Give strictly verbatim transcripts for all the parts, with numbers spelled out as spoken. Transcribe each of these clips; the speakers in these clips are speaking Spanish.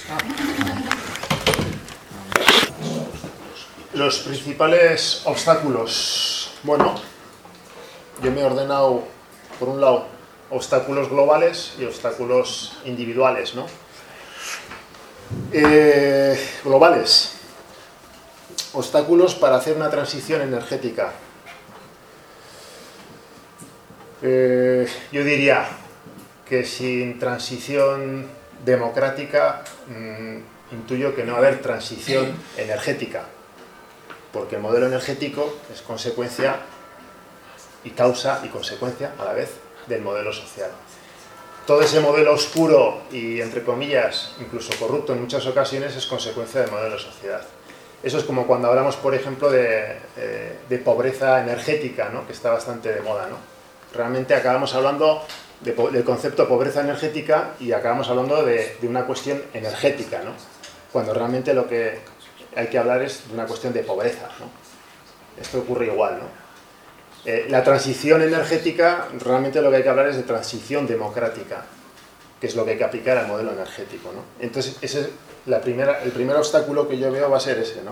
Los principales obstáculos. Bueno, yo me he ordenado, por un lado, obstáculos globales y obstáculos individuales, ¿no? Eh, globales. Obstáculos para hacer una transición energética. Eh, yo diría que sin transición democrática, mmm, intuyo que no va a haber transición energética, porque el modelo energético es consecuencia y causa y consecuencia a la vez del modelo social. Todo ese modelo oscuro y, entre comillas, incluso corrupto en muchas ocasiones, es consecuencia del modelo de sociedad. Eso es como cuando hablamos, por ejemplo, de, eh, de pobreza energética, ¿no? Que está bastante de moda, ¿no? Realmente acabamos hablando de, del concepto de pobreza energética y acabamos hablando de, de una cuestión energética, ¿no? Cuando realmente lo que hay que hablar es de una cuestión de pobreza, ¿no? Esto ocurre igual, ¿no? Eh, la transición energética, realmente lo que hay que hablar es de transición democrática, que es lo que hay que aplicar al modelo energético, ¿no? Entonces, ese es la primera, el primer obstáculo que yo veo va a ser ese, ¿no?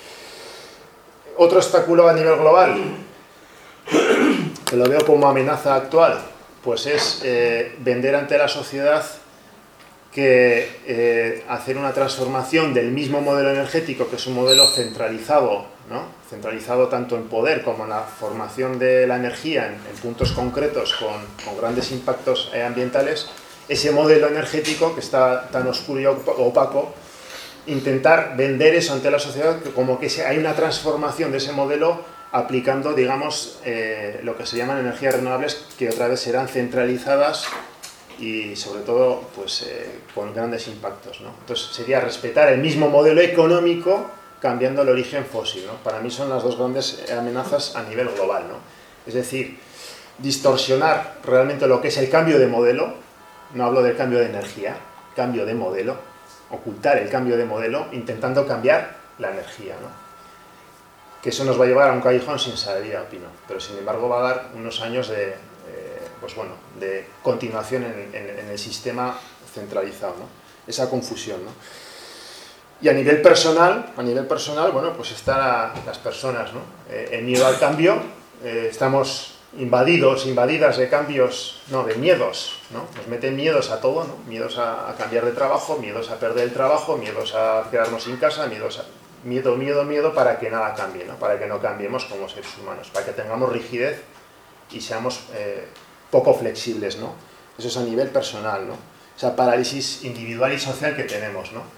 Otro obstáculo a nivel global, que lo veo como amenaza actual, pues es eh, vender ante la sociedad que eh, hacer una transformación del mismo modelo energético, que es un modelo centralizado, ¿no? Centralizado tanto en poder como en la formación de la energía en, en puntos concretos con, con grandes impactos eh, ambientales, ese modelo energético que está tan oscuro y opaco, intentar vender eso ante la sociedad como que hay una transformación de ese modelo aplicando, digamos, eh, lo que se llaman energías renovables, que otra vez serán centralizadas y sobre todo pues, eh, con grandes impactos, ¿no? Entonces sería respetar el mismo modelo económico cambiando el origen fósil, ¿no? Para mí son las dos grandes amenazas a nivel global, ¿no? Es decir, distorsionar realmente lo que es el cambio de modelo, no hablo del cambio de energía, cambio de modelo, ocultar el cambio de modelo intentando cambiar la energía, ¿no? Que eso nos va a llevar a un callejón sin salida, opino, pero sin embargo va a dar unos años de, eh, pues bueno, de continuación en, en, en el sistema centralizado, ¿no? Esa confusión, ¿no? Y a nivel personal, a nivel personal, bueno, pues están las personas, ¿no? Eh, el miedo al cambio, eh, estamos invadidos, invadidas de cambios, no, de miedos, ¿no? Nos meten miedos a todo, ¿no? Miedos a, a cambiar de trabajo, miedos a perder el trabajo, miedos a quedarnos sin casa, miedos a... Miedo, miedo, miedo para que nada cambie, ¿no? Para que no cambiemos como seres humanos, para que tengamos rigidez y seamos eh, poco flexibles, ¿no? Eso es a nivel personal, ¿no? Esa parálisis individual y social que tenemos, ¿no?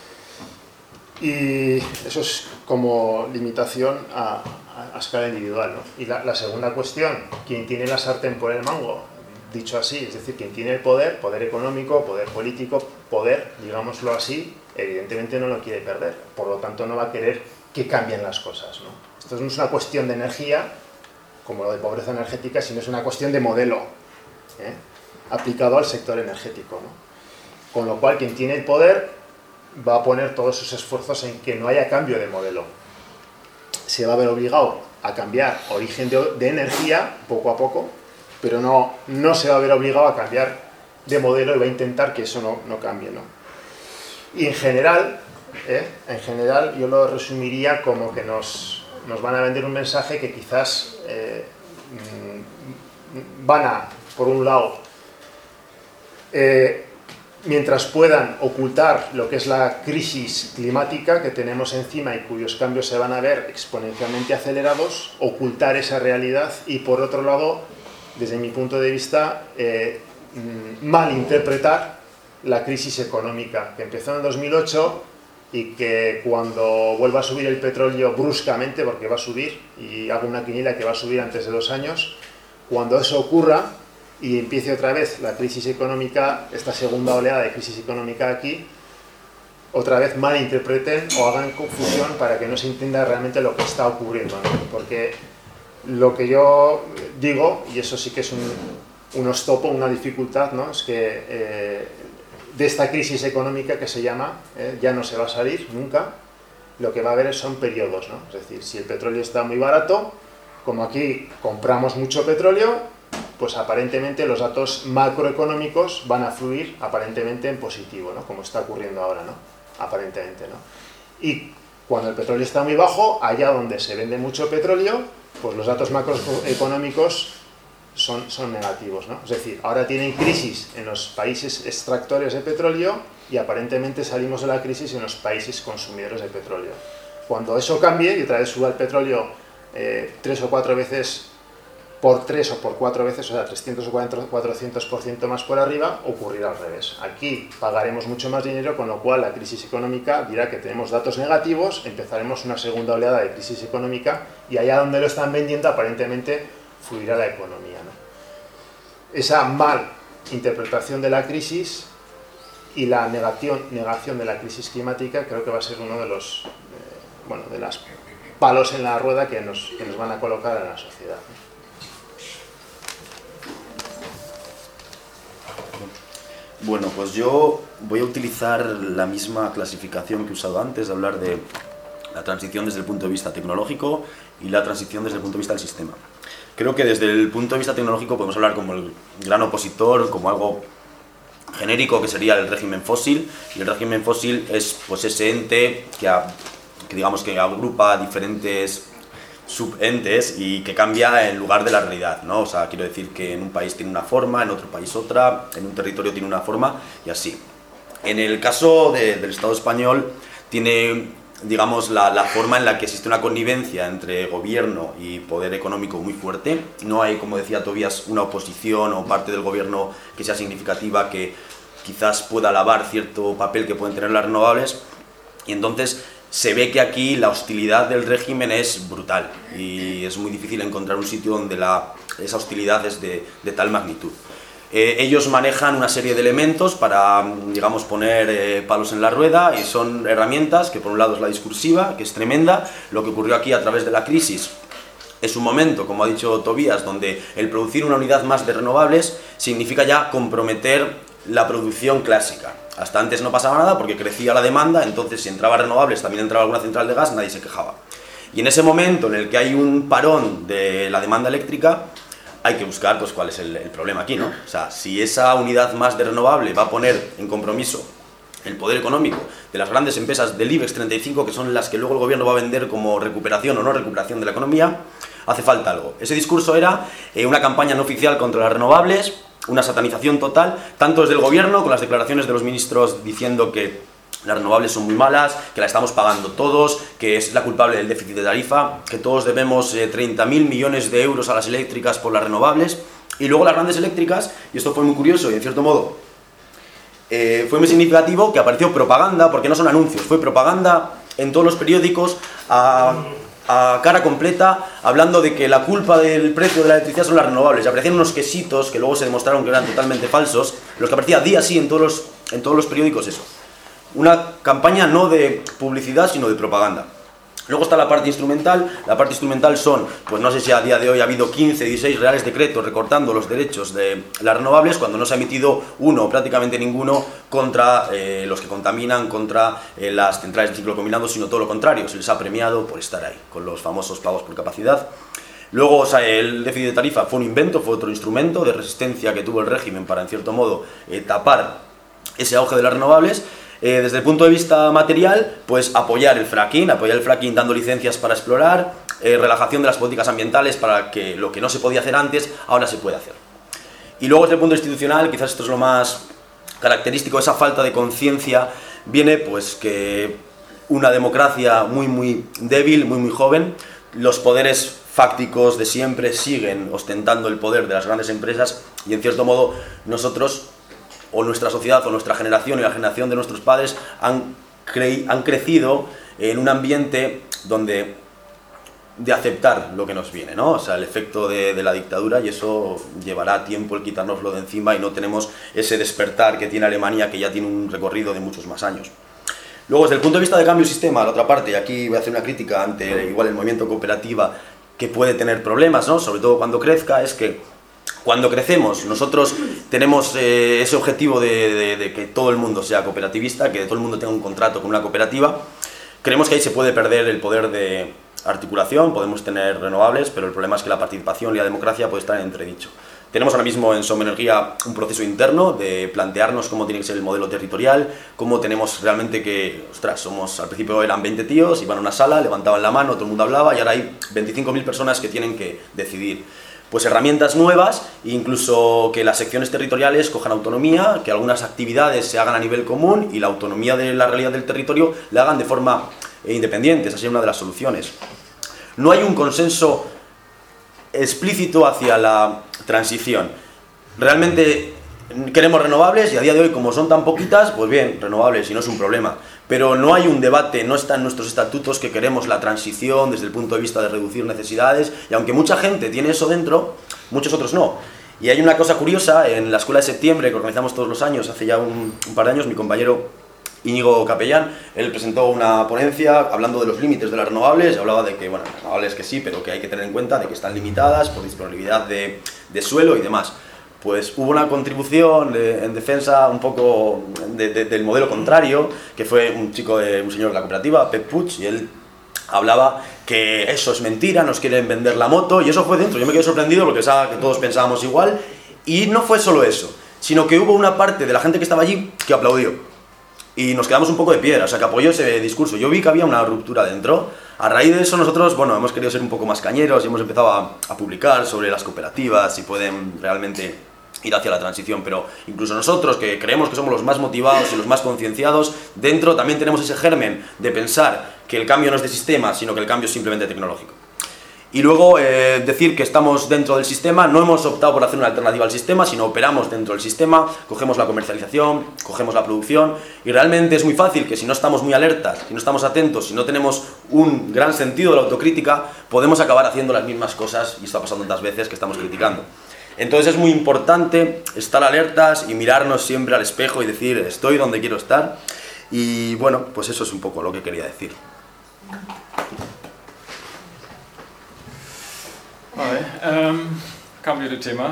Y eso es como limitación a, a, a escala individual, ¿no? Y la, la segunda cuestión, quien tiene la sartén por el mango, dicho así, es decir, quien tiene el poder, poder económico, poder político, poder, digámoslo así, evidentemente no lo quiere perder, por lo tanto no va a querer que cambien las cosas, ¿no? Esto no es una cuestión de energía, como lo de pobreza energética, sino es una cuestión de modelo, ¿eh? Aplicado al sector energético, ¿no? Con lo cual, quien tiene el poder va a poner todos sus esfuerzos en que no haya cambio de modelo. Se va a ver obligado a cambiar origen de, de energía poco a poco, pero no, no se va a ver obligado a cambiar de modelo y va a intentar que eso no, no cambie, ¿no? Y en general, ¿eh? en general yo lo resumiría como que nos, nos van a vender un mensaje que quizás eh, van a, por un lado, eh, mientras puedan ocultar lo que es la crisis climática que tenemos encima y cuyos cambios se van a ver exponencialmente acelerados, ocultar esa realidad y, por otro lado, desde mi punto de vista, eh, malinterpretar la crisis económica que empezó en el dos mil ocho y que cuando vuelva a subir el petróleo bruscamente, porque va a subir, y hago una quiniela que va a subir antes de dos años, cuando eso ocurra y empiece otra vez la crisis económica, esta segunda oleada de crisis económica aquí, otra vez malinterpreten o hagan confusión para que no se entienda realmente lo que está ocurriendo, ¿no? Porque lo que yo digo, y eso sí que es un, un ostopo, una dificultad, ¿no? Es que eh, de esta crisis económica que se llama, eh, ya no se va a salir nunca, lo que va a haber son periodos, ¿no? Es decir, si el petróleo está muy barato, como aquí compramos mucho petróleo, pues aparentemente los datos macroeconómicos van a fluir aparentemente en positivo, ¿no? Como está ocurriendo ahora, ¿no? Aparentemente, ¿no? Y cuando el petróleo está muy bajo, allá donde se vende mucho petróleo, pues los datos macroeconómicos son, son negativos, ¿no? Es decir, ahora tienen crisis en los países extractores de petróleo y aparentemente salimos de la crisis en los países consumidores de petróleo. Cuando eso cambie y otra vez suba el petróleo eh, tres o cuatro veces por tres o por cuatro veces, o sea, trescientos o cuatrocientos por ciento más por arriba, ocurrirá al revés. Aquí pagaremos mucho más dinero, con lo cual la crisis económica dirá que tenemos datos negativos, empezaremos una segunda oleada de crisis económica y allá donde lo están vendiendo aparentemente fluirá la economía, ¿no? Esa mal interpretación de la crisis y la negación, negación de la crisis climática creo que va a ser uno de los eh, bueno, de los palos en la rueda que nos, que nos van a colocar en la sociedad, ¿no? Bueno, pues yo voy a utilizar la misma clasificación que he usado antes, de hablar de la transición desde el punto de vista tecnológico y la transición desde el punto de vista del sistema. Creo que desde el punto de vista tecnológico podemos hablar como el gran opositor, como algo genérico que sería el régimen fósil, y el régimen fósil es pues ese ente que, a, que digamos que agrupa diferentes subentes y que cambia en lugar de la realidad, ¿no? O sea, quiero decir que en un país tiene una forma, en otro país otra, en un territorio tiene una forma y así. En el caso de, del Estado español tiene, digamos, la, la forma en la que existe una connivencia entre gobierno y poder económico muy fuerte. No hay, como decía Tobías, una oposición o parte del gobierno que sea significativa, que quizás pueda alabar cierto papel que pueden tener las renovables, y entonces se ve que aquí la hostilidad del régimen es brutal y es muy difícil encontrar un sitio donde la, esa hostilidad es de, de tal magnitud. Eh, ellos manejan una serie de elementos para, digamos, poner eh, palos en la rueda, y son herramientas que por un lado es la discursiva, que es tremenda. Lo que ocurrió aquí a través de la crisis es un momento, como ha dicho Tobías, donde el producir una unidad más de renovables significa ya comprometer la producción clásica. Hasta antes no pasaba nada porque crecía la demanda, entonces si entraba renovables, también entraba alguna central de gas, nadie se quejaba. Y en ese momento en el que hay un parón de la demanda eléctrica, hay que buscar pues cuál es el, el problema aquí, ¿no? O sea, si esa unidad más de renovable va a poner en compromiso el poder económico de las grandes empresas del IBEX treinta y cinco, que son las que luego el gobierno va a vender como recuperación o no recuperación de la economía, hace falta algo. Ese discurso era eh, una campaña no oficial contra las renovables, una satanización total, tanto desde el gobierno, con las declaraciones de los ministros diciendo que las renovables son muy malas, que la estamos pagando todos, que es la culpable del déficit de tarifa, que todos debemos eh, treinta mil millones de euros a las eléctricas por las renovables, y luego las grandes eléctricas, y esto fue muy curioso y en cierto modo eh, fue muy significativo, que apareció propaganda, porque no son anuncios, fue propaganda en todos los periódicos a... a cara completa, hablando de que la culpa del precio de la electricidad son las renovables. Y aparecían unos quesitos que luego se demostraron que eran totalmente falsos, los que aparecía día sí en todos los, en todos los periódicos, eso. Una campaña no de publicidad, sino de propaganda. Luego está la parte instrumental. La parte instrumental son, pues no sé si a día de hoy ha habido quince, dieciséis reales decretos recortando los derechos de las renovables, cuando no se ha emitido uno o prácticamente ninguno contra eh, los que contaminan, contra eh, las centrales de ciclo combinado, sino todo lo contrario, se les ha premiado por estar ahí, con los famosos pagos por capacidad. Luego, o sea, el déficit de tarifa fue un invento, fue otro instrumento de resistencia que tuvo el régimen para, en cierto modo, eh, tapar ese auge de las renovables. Eh, desde el punto de vista material, pues apoyar el fracking, apoyar el fracking dando licencias para explorar, eh, relajación de las políticas ambientales para que lo que no se podía hacer antes, ahora se puede hacer. Y luego desde el punto institucional, quizás esto es lo más característico, esa falta de conciencia viene pues que una democracia muy muy débil, muy muy joven, los poderes fácticos de siempre siguen ostentando el poder de las grandes empresas, y en cierto modo nosotros, o nuestra sociedad, o nuestra generación y la generación de nuestros padres han, cre han crecido en un ambiente donde de aceptar lo que nos viene, ¿no? O sea, el efecto de, de la dictadura, y eso llevará tiempo el quitárnoslo de encima, y no tenemos ese despertar que tiene Alemania, que ya tiene un recorrido de muchos más años. Luego, desde el punto de vista de cambio de sistema, la otra parte, y aquí voy a hacer una crítica ante igual el movimiento cooperativa, que puede tener problemas, ¿no? Sobre todo cuando crezca, es que cuando crecemos, nosotros tenemos eh, ese objetivo de, de, de que todo el mundo sea cooperativista, que todo el mundo tenga un contrato con una cooperativa. Creemos que ahí se puede perder el poder de articulación, podemos tener renovables, pero el problema es que la participación y la democracia puede estar en entredicho. Tenemos ahora mismo en Som Energía un proceso interno de plantearnos cómo tiene que ser el modelo territorial, cómo tenemos realmente que, ostras, somos, al principio eran veinte tíos, iban a una sala, levantaban la mano, todo el mundo hablaba y ahora hay veinticinco mil personas que tienen que decidir. Pues herramientas nuevas, incluso que las secciones territoriales cojan autonomía, que algunas actividades se hagan a nivel común y la autonomía de la realidad del territorio la hagan de forma independiente. Esa sería una de las soluciones. No hay un consenso explícito hacia la transición. Realmente queremos renovables y a día de hoy, como son tan poquitas, pues bien, renovables y no es un problema. Pero no hay un debate, no está en nuestros estatutos que queremos la transición desde el punto de vista de reducir necesidades, y aunque mucha gente tiene eso dentro, muchos otros no. Y hay una cosa curiosa, en la Escuela de Septiembre que organizamos todos los años, hace ya un, un par de años, mi compañero Íñigo Capellán, él presentó una ponencia hablando de los límites de las renovables, hablaba de que, bueno, renovables que sí, pero que hay que tener en cuenta de que están limitadas por disponibilidad de, de suelo y demás. Pues hubo una contribución de, en defensa un poco de, de, del modelo contrario, que fue un chico, de, un señor de la cooperativa, Pep Puig, y él hablaba que eso es mentira, nos quieren vender la moto, y eso fue dentro. Yo me quedé sorprendido porque pensaba que todos pensábamos igual, y no fue solo eso, sino que hubo una parte de la gente que estaba allí que aplaudió. Y nos quedamos un poco de piedra, o sea, que apoyó ese discurso. Yo vi que había una ruptura dentro. A raíz de eso nosotros, bueno, hemos querido ser un poco más cañeros y hemos empezado a, a publicar sobre las cooperativas, si pueden realmente ir hacia la transición, pero incluso nosotros, que creemos que somos los más motivados y los más concienciados, dentro también tenemos ese germen de pensar que el cambio no es de sistema, sino que el cambio es simplemente tecnológico. Y luego eh, decir que estamos dentro del sistema, no hemos optado por hacer una alternativa al sistema, sino operamos dentro del sistema, cogemos la comercialización, cogemos la producción, y realmente es muy fácil que si no estamos muy alertas, si no estamos atentos, si no tenemos un gran sentido de la autocrítica, podemos acabar haciendo las mismas cosas, y está pasando tantas veces que estamos criticando. Entonces es muy importante estar alertas y mirarnos siempre al espejo y decir, estoy donde quiero estar. Y bueno, pues eso es un poco lo que quería decir. Vale, um, cambio de tema.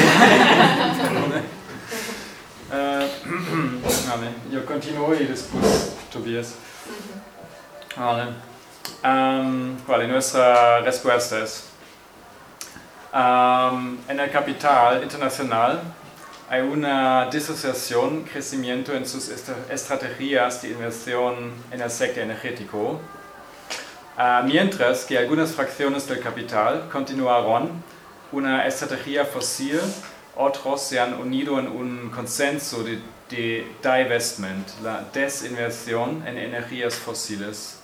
uh, vale, yo continúo y después Tobias. Vale, um, vale, nuestra respuesta es: Um, en el capital internacional hay una disociación, crecimiento en sus estrategias de inversión en el sector energético, uh, mientras que algunas fracciones del capital continuaron una estrategia fósil, otros se han unido en un consenso de, de divestment, la desinversión en energías fósiles.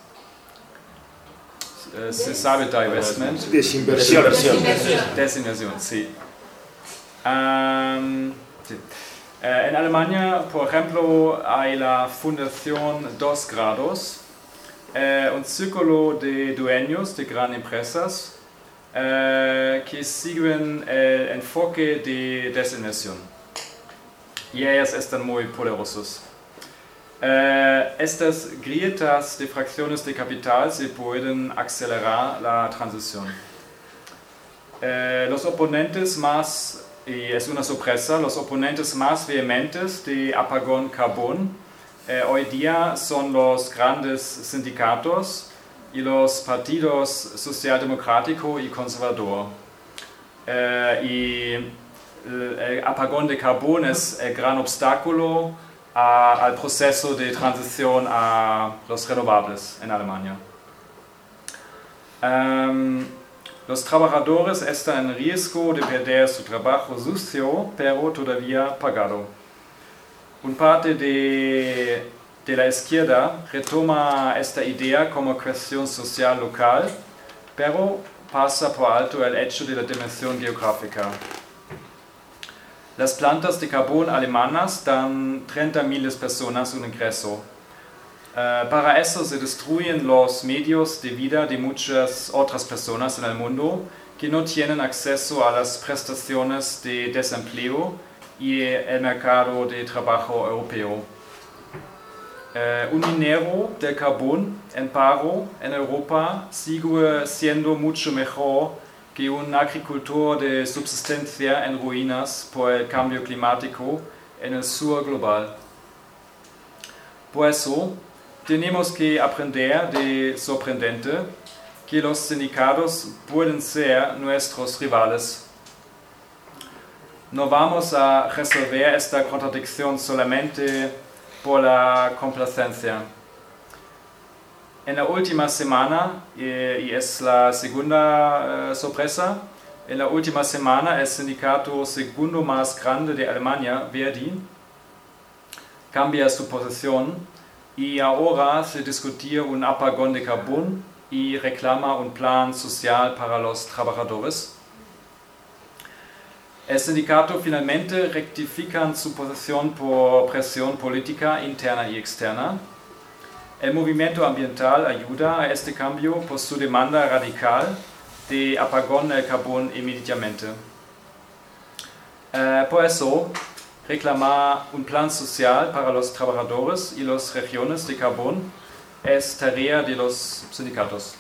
Se sabe divestment. Desinversión. Desinversión, Desinversión sí. Um, sí. Uh, en Alemania, por ejemplo, hay la Fundación Dos Grados, uh, un círculo de dueños de grandes empresas uh, que siguen el enfoque de desinversión. Y ellas están muy poderosos. Uh, estas grietas de fracciones de capital se pueden acelerar la transición. Uh, los oponentes más, y es una sorpresa, los oponentes más vehementes de apagón carbón uh, hoy día son los grandes sindicatos y los partidos socialdemocrático y conservador. Uh, y el, el apagón de carbón es el gran obstáculo A, al proceso de transición a los renovables en Alemania. Um, los trabajadores están en riesgo de perder su trabajo sucio, pero todavía pagado. Un parte de, de la izquierda retoma esta idea como cuestión social local, pero pasa por alto el hecho de la dimensión geográfica. Las plantas de carbón alemanas dan treinta mil personas un ingreso. Uh, para eso se destruyen los medios de vida de muchas otras personas en el mundo que no tienen acceso a las prestaciones de desempleo y el mercado de trabajo europeo. Uh, un minero del carbón en paro en Europa sigue siendo mucho mejor que un agricultor de subsistencia en ruinas por el cambio climático en el sur global. Por eso, tenemos que aprender de sorprendente que los sindicatos pueden ser nuestros rivales. no vamos a resolver esta contradicción solamente por la complacencia. En la última semana, y es la segunda sorpresa, en la última semana el sindicato segundo más grande de Alemania, Verdi, cambia su posición y ahora se discute un apagón de carbón y reclama un plan social para los trabajadores. El sindicato finalmente rectifica su posición por presión política interna y externa. El movimiento ambiental ayuda a este cambio por su demanda radical de apagón del carbón inmediatamente. Eh, por eso, reclamar un plan social para los trabajadores y las regiones de carbón es tarea de los sindicatos.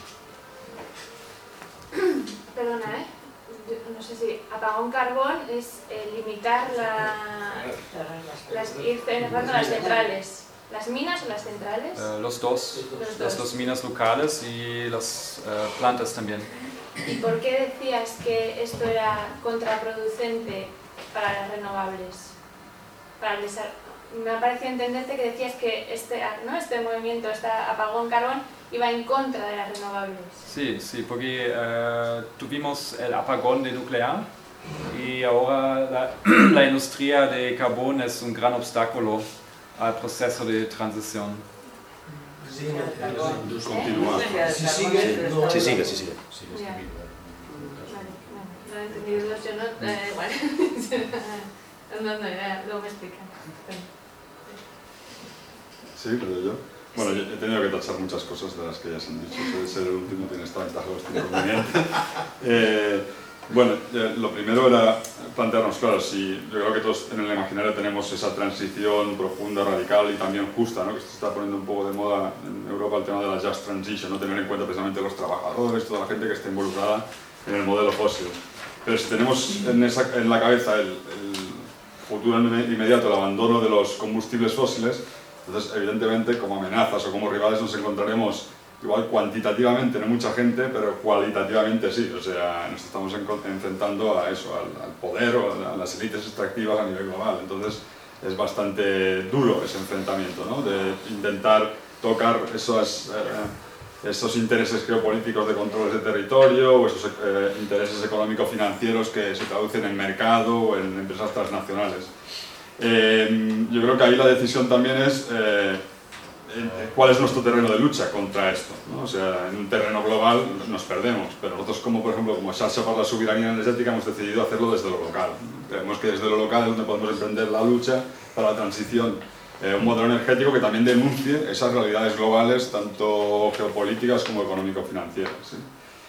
Perdona, ¿eh? No sé si apagón carbón es eh, limitar la, las, ir cerrando las centrales. ¿Las minas o las centrales? Eh, los dos, los las dos. dos minas locales y las eh, plantas también. ¿Y por qué decías que esto era contraproducente para las renovables? Para el Me ha parecido entenderte que decías que este, ¿no? este movimiento, este apagón carbón, iba en contra de las renovables. Sí, sí, porque eh, tuvimos el apagón de nuclear y ahora la, la industria de carbón es un gran obstáculo al proceso de transición. Sí, Continúa. Si sigue, no. Sí, sigue, sí, sigue. Ya. Vale, bueno, no he entendido yo, no, eh, igual. no, no, ya, luego me explican. Sí, pero yo. Bueno, yo he tenido que tachar muchas cosas de las que ya se han dicho. Ser, ser el último tiene esta ventaja o este inconveniente. Eh, bueno, eh, lo primero era plantearnos, claro, si yo creo que todos en el imaginario tenemos esa transición profunda, radical y también justa, ¿no? Que se está poniendo un poco de moda en Europa el tema de la just transition, no tener en cuenta precisamente los trabajadores, toda la gente que está involucrada en el modelo fósil. Pero si tenemos en, esa, en la cabeza el, el futuro inmediato, el abandono de los combustibles fósiles, entonces evidentemente como amenazas o como rivales nos encontraremos igual cuantitativamente, no mucha gente, pero cualitativamente sí, o sea, nos estamos enfrentando a eso, al, al poder o a las élites extractivas a nivel global, entonces es bastante duro ese enfrentamiento, ¿no? De intentar tocar esos, eh, esos intereses geopolíticos de controles de territorio o esos eh, intereses económico-financieros que se traducen en mercado o en empresas transnacionales. Eh, yo creo que ahí la decisión también es eh, cuál es nuestro terreno de lucha contra esto, ¿no? O sea, en un terreno global nos perdemos, pero nosotros como por ejemplo como Xarxa para la Soberanía Energética hemos decidido hacerlo desde lo local. Creemos que desde lo local es donde podemos emprender la lucha para la transición, eh, un modelo energético que también denuncie esas realidades globales, tanto geopolíticas como económico-financieras, ¿sí?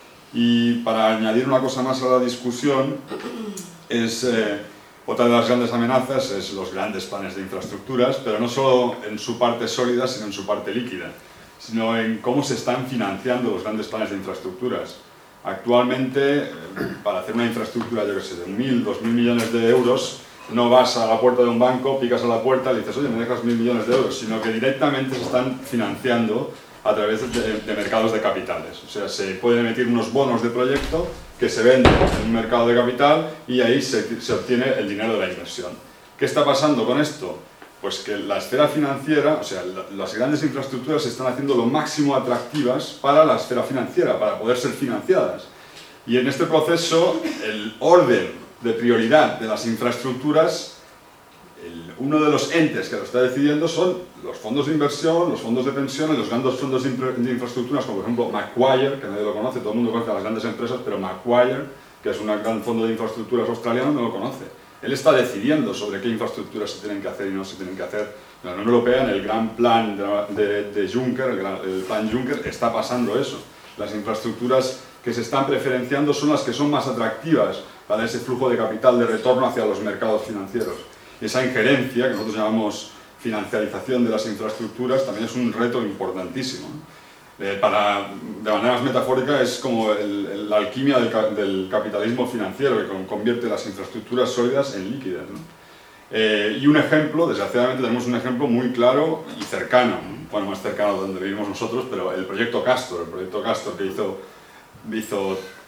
Y para añadir una cosa más a la discusión, es... Eh, Otra de las grandes amenazas es los grandes planes de infraestructuras, pero no solo en su parte sólida, sino en su parte líquida, sino en cómo se están financiando los grandes planes de infraestructuras. Actualmente, para hacer una infraestructura, yo que sé, de mil, dos mil millones de euros, no vas a la puerta de un banco, picas a la puerta y le dices, oye, me dejas mil millones de euros, sino que directamente se están financiando a través de, de mercados de capitales. O sea, se pueden emitir unos bonos de proyecto que se venden en un mercado de capital y ahí se, se obtiene el dinero de la inversión. ¿Qué está pasando con esto? Pues que la esfera financiera, o sea, la, las grandes infraestructuras se están haciendo lo máximo atractivas para la esfera financiera, para poder ser financiadas. Y en este proceso, el orden de prioridad de las infraestructuras, el, uno de los entes que lo está decidiendo son los fondos de inversión, los fondos de pensiones, los grandes fondos de, infra, de infraestructuras, como por ejemplo Macquarie, que nadie lo conoce, todo el mundo conoce a las grandes empresas, pero Macquarie, que es un gran fondo de infraestructuras australiano, no lo conoce. Él está decidiendo sobre qué infraestructuras se tienen que hacer y no se tienen que hacer. En la Unión Europea, en el gran plan de, de, de Juncker, el, gran, el plan Juncker, está pasando eso. Las infraestructuras que se están preferenciando son las que son más atractivas para ese flujo de capital de retorno hacia los mercados financieros. Y esa injerencia, que nosotros llamamos financiarización de las infraestructuras, también es un reto importantísimo. Eh, para, de manera más metafórica, es como el, el, la alquimia del, del capitalismo financiero, que convierte las infraestructuras sólidas en líquidas, ¿no? Eh, y un ejemplo, desgraciadamente tenemos un ejemplo muy claro y cercano, ¿no? Bueno, más cercano de donde vivimos nosotros, pero el proyecto Castor, el proyecto Castor que hizo, hizo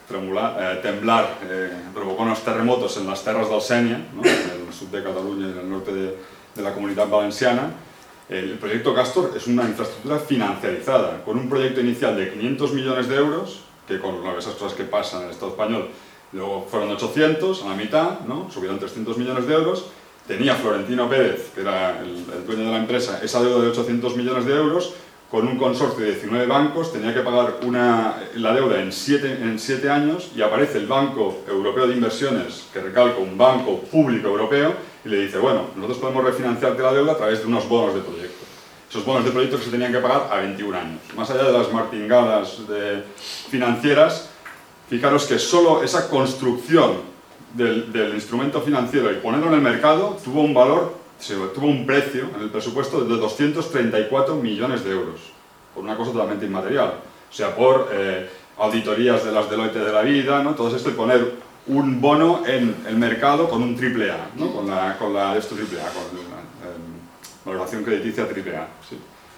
tremolar, eh, temblar, eh, provocó unos terremotos en las terras del Sénia, ¿no? En el sur de Cataluña y en el norte de, de la Comunidad Valenciana. El proyecto Castor es una infraestructura financiarizada, con un proyecto inicial de quinientos millones de euros, que con esas cosas que pasan en el Estado español, luego fueron ochocientos, a la mitad, ¿no? Subieron trescientos millones de euros. Tenía Florentino Pérez, que era el, el dueño de la empresa, esa deuda de ochocientos millones de euros, con un consorcio de diecinueve bancos, tenía que pagar una, la deuda en siete, en siete años, y aparece el Banco Europeo de Inversiones, que recalco, un banco público europeo, y le dice, bueno, nosotros podemos refinanciarte la deuda a través de unos bonos de proyecto. Esos bonos de proyecto que se tenían que pagar a veintiún años. Más allá de las martingadas de financieras, fijaros que solo esa construcción del, del instrumento financiero y ponerlo en el mercado tuvo un valor, tuvo un precio en el presupuesto de doscientos treinta y cuatro millones de euros, por una cosa totalmente inmaterial. O sea, por eh, auditorías de las Deloitte de la vida, ¿no? Todo esto, y poner un bono en el mercado con un triple A, ¿no? Con la, con la, esto triple A, con la eh, valoración crediticia triple A. ¿Sí?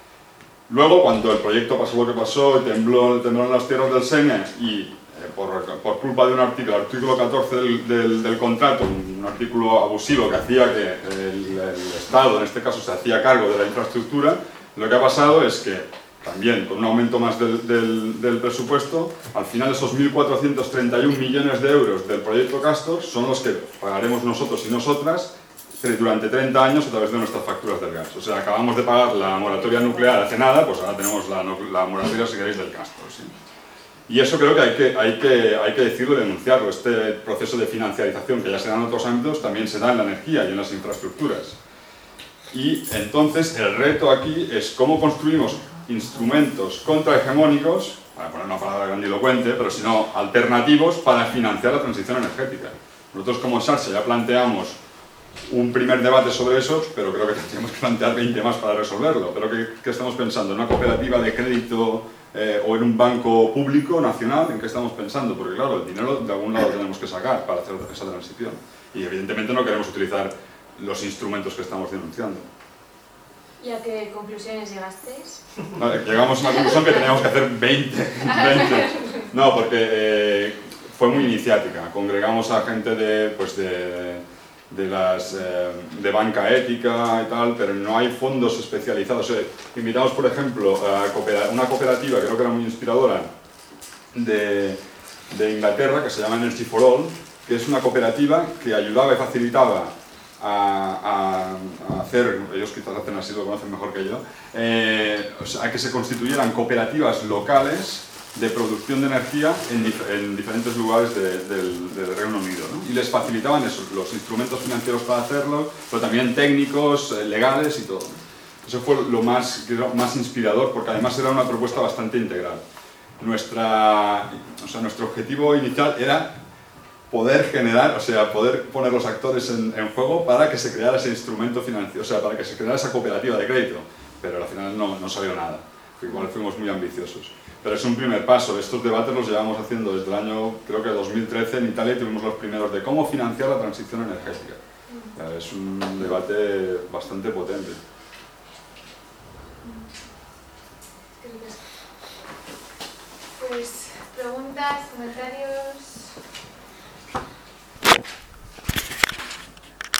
Luego, cuando el proyecto pasó lo que pasó, tembló, tembló en las tierras del Sénia, y eh, por, por culpa de un artículo, el artículo catorce del, del, del contrato, un, un artículo abusivo que hacía que el, el Estado, en este caso, se hacía cargo de la infraestructura, lo que ha pasado es que, también con un aumento más del, del, del presupuesto, al final esos mil cuatrocientos treinta y un millones de euros del proyecto Castor son los que pagaremos nosotros y nosotras durante treinta años a través de nuestras facturas del gas. O sea, acabamos de pagar la moratoria nuclear hace nada, pues ahora tenemos la, la moratoria, si queréis, del Castor. ¿Sí? Y eso creo que hay, que hay que hay que decirlo y denunciarlo. Este proceso de financiarización que ya se da en otros ámbitos también se da en la energía y en las infraestructuras. Y entonces el reto aquí es cómo construimos instrumentos contrahegemónicos, para poner una palabra grandilocuente, pero si no alternativos, para financiar la transición energética. Nosotros como Sarsa ya planteamos un primer debate sobre eso, pero creo que tendríamos que plantear veinte más para resolverlo. Pero ¿qué, qué estamos pensando? ¿En una cooperativa de crédito eh, o en un banco público nacional? ¿En qué estamos pensando? Porque claro, el dinero de algún lado tenemos que sacar para hacer esa transición. Y evidentemente no queremos utilizar los instrumentos que estamos denunciando. ¿Y a qué conclusiones llegasteis? Vale, llegamos a una conclusión que teníamos que hacer veinte. veinte. No, porque eh, fue muy iniciática. Congregamos a gente de, pues de, de, las, eh, de banca ética y tal, pero no hay fondos especializados. O sea, invitamos, por ejemplo, a una cooperativa que creo que era muy inspiradora de, de Inglaterra, que se llama Energy for All, que es una cooperativa que ayudaba y facilitaba A, a, a hacer, ellos quizás hacen así, lo conocen mejor que yo, eh, o sea, a que se constituyeran cooperativas locales de producción de energía en, dif en diferentes lugares de, del, del Reino Unido, ¿no? Y les facilitaban eso, los instrumentos financieros para hacerlo, pero también técnicos, eh, legales y todo. Eso fue lo más, más inspirador, porque además era una propuesta bastante integral. Nuestra, o sea, nuestro objetivo inicial era poder generar, o sea, poder poner los actores en, en juego para que se creara ese instrumento financiero, o sea, para que se creara esa cooperativa de crédito, pero al final no, no salió nada, igual fuimos muy ambiciosos. Pero es un primer paso, estos debates los llevamos haciendo desde el año, creo que dos mil trece, en Italia tuvimos los primeros de cómo financiar la transición energética. O sea, es un debate bastante potente. Pues, preguntas, comentarios...